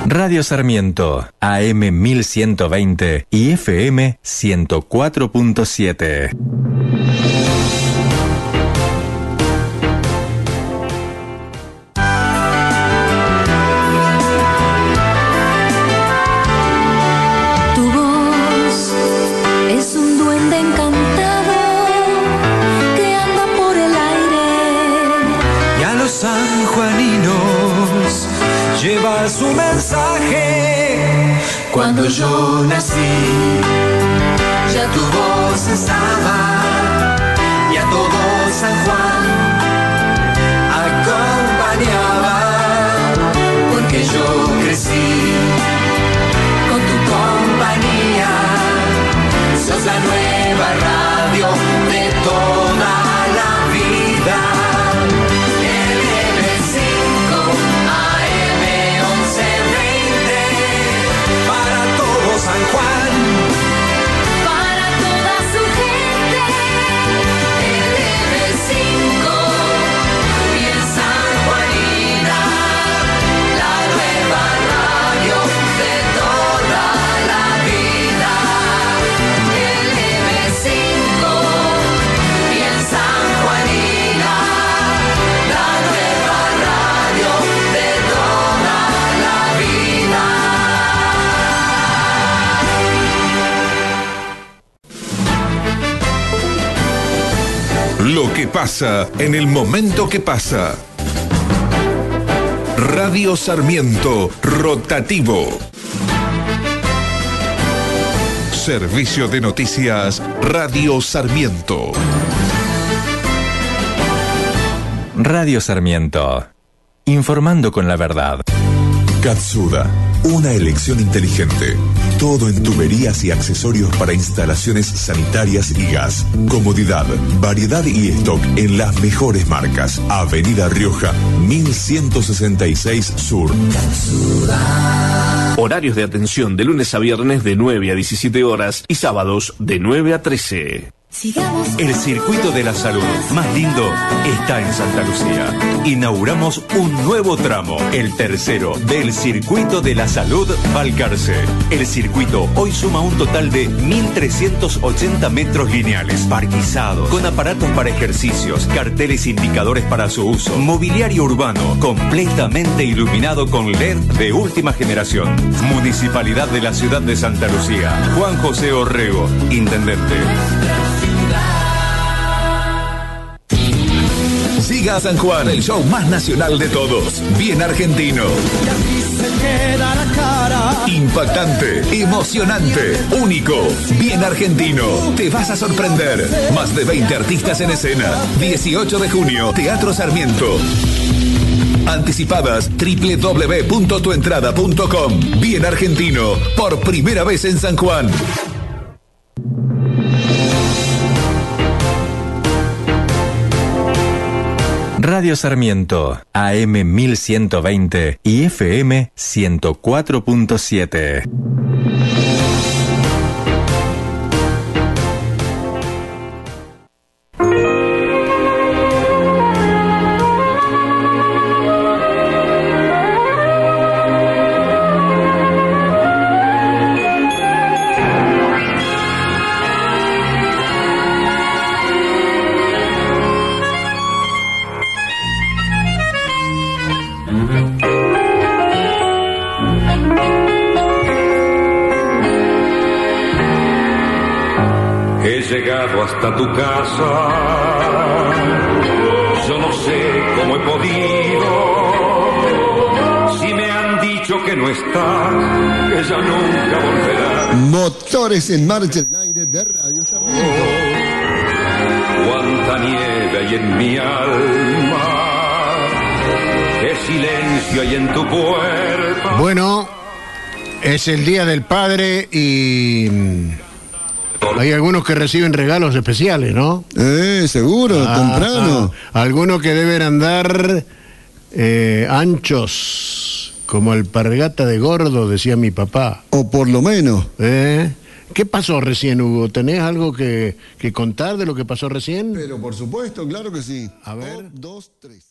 Radio Sarmiento, AM 1120 y FM 104.7. Tu voz es un duende encantado que anda por el aire. Y a los sanjuaninos lleva su mensaje. Cuando yo nací, ya tu voz estaba, y a todo San Juan acompañaba, porque yo crecí con tu compañía. Sos la nueva radio de toda la vida. San Juan, Para toda su gente, LB5, bien sanjuanina, la nueva radio de toda la vida. LB5, bien sanjuanina, la nueva radio de toda la vida. Lo que pasa en el momento que pasa. Radio Sarmiento Rotativo. Servicio de noticias Radio Sarmiento. Radio Sarmiento. Informando con la verdad. Katsuda, una elección inteligente. Todo en tuberías y accesorios para instalaciones sanitarias y gas. Comodidad, variedad y stock en las mejores marcas. Avenida Rioja, 1166 Sur. Horarios de atención de lunes a viernes de 9 a 17 horas y sábados de 9 a 13. El circuito de la salud más lindo está en Santa Lucía. Inauguramos un nuevo tramo, el tercero del circuito de la salud Balcarce. El circuito hoy suma un total de 1.380 metros lineales, parquizados, con aparatos para ejercicios, carteles indicadores para su uso, mobiliario urbano completamente iluminado con LED de última generación. Municipalidad de la ciudad de Santa Lucía. Juan José Orrego, intendente. Siga a San Juan, el show más nacional de todos. Bien argentino. Impactante, emocionante, único. Bien argentino. Te vas a sorprender. Más de 20 artistas en escena. 18 de junio, Teatro Sarmiento. Anticipadas www.tuentrada.com. Bien argentino, por primera vez en San Juan. Radio Sarmiento, AM 1120 y FM 104.7. He llegado hasta tu casa, yo no sé cómo he podido, si me han dicho que no estás, que ya nunca volverás. Motores en marcha en el aire de Radio Sarmiento. Cuánta nieve hay en mi alma, qué silencio hay en tu puerta. Bueno, es el Día del Padre y hay algunos que reciben regalos especiales, ¿no? Seguro, temprano. Algunos que deben andar anchos, como alpargata de gordo, decía mi papá. O por lo menos. ¿Qué pasó recién, Hugo? ¿Tenés algo que contar de lo que pasó recién? Pero por supuesto, claro que sí. A ver. 1, 2, 3.